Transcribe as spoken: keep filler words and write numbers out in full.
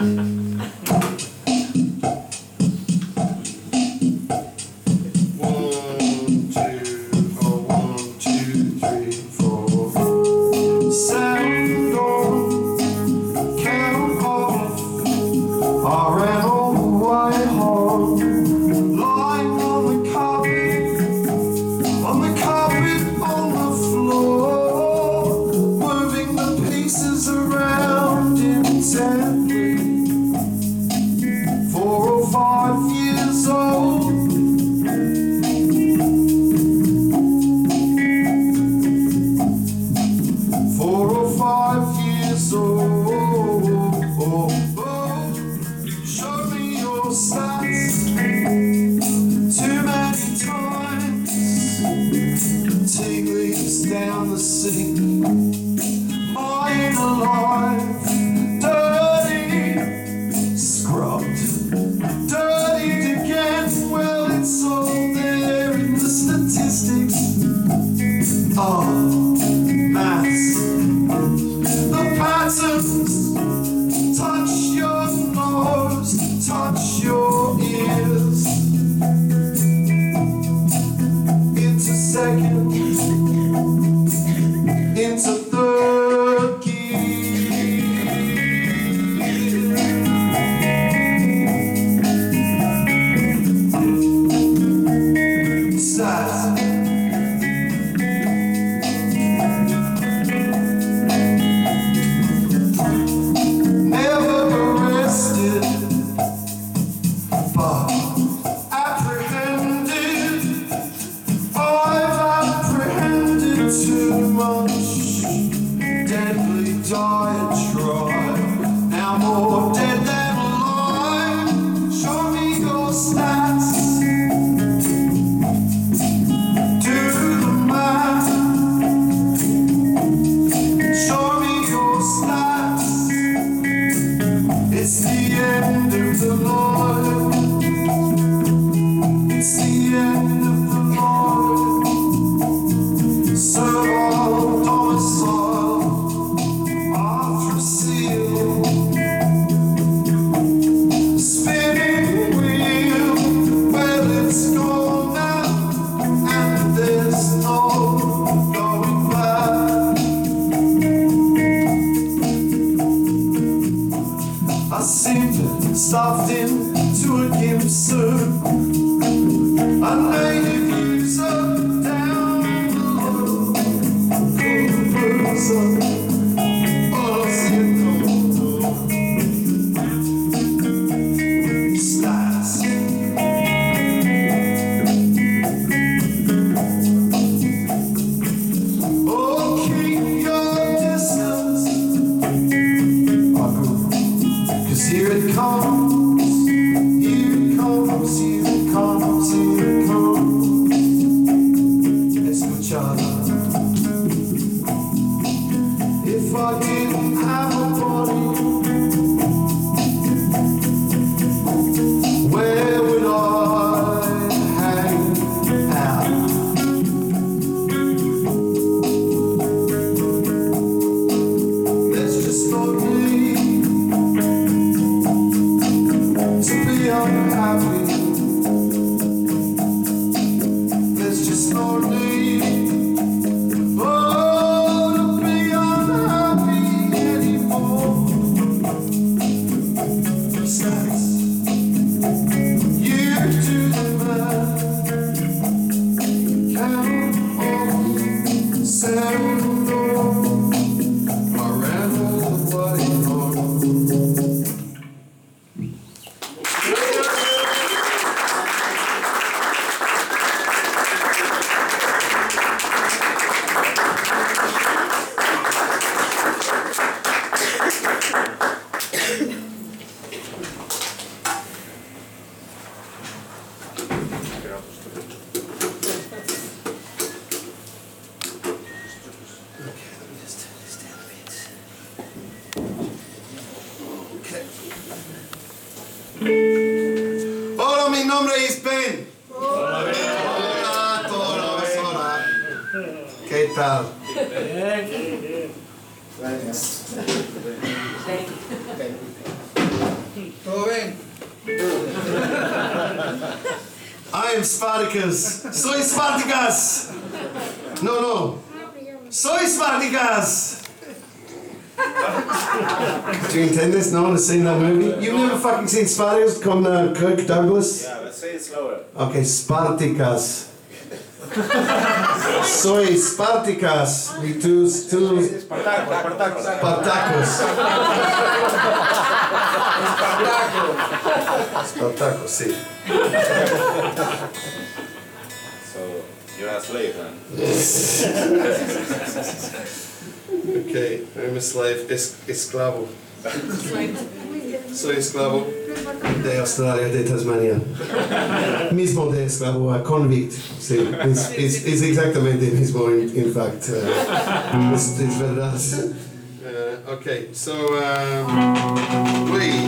Hola, mi nombre es Ben. Hola, hola, hola. ¿Qué tal? Gracias. Todo bien. I am Spartacus. Soy Spartacus. No, no. Soy Spartacus. Do you intend this? No one has seen that movie? You've never fucking seen Spartacus? Come uh, Kirk Douglas? Yeah, let's say it slower. Okay, Spartacus. Soy Spartacus. We two, two Spartacus, Spartacus. Spartacus. Spartacus, sí. So, you're a slave, huh? Okay, I'm a slave, es esclavo. Soy esclavo de Australia, de Tasmania. Mismo de esclavo a convict. Sí, es, es, es exactamente mismo, in, in fact. Uh, es, es verdad. Uh, okay, so um, please.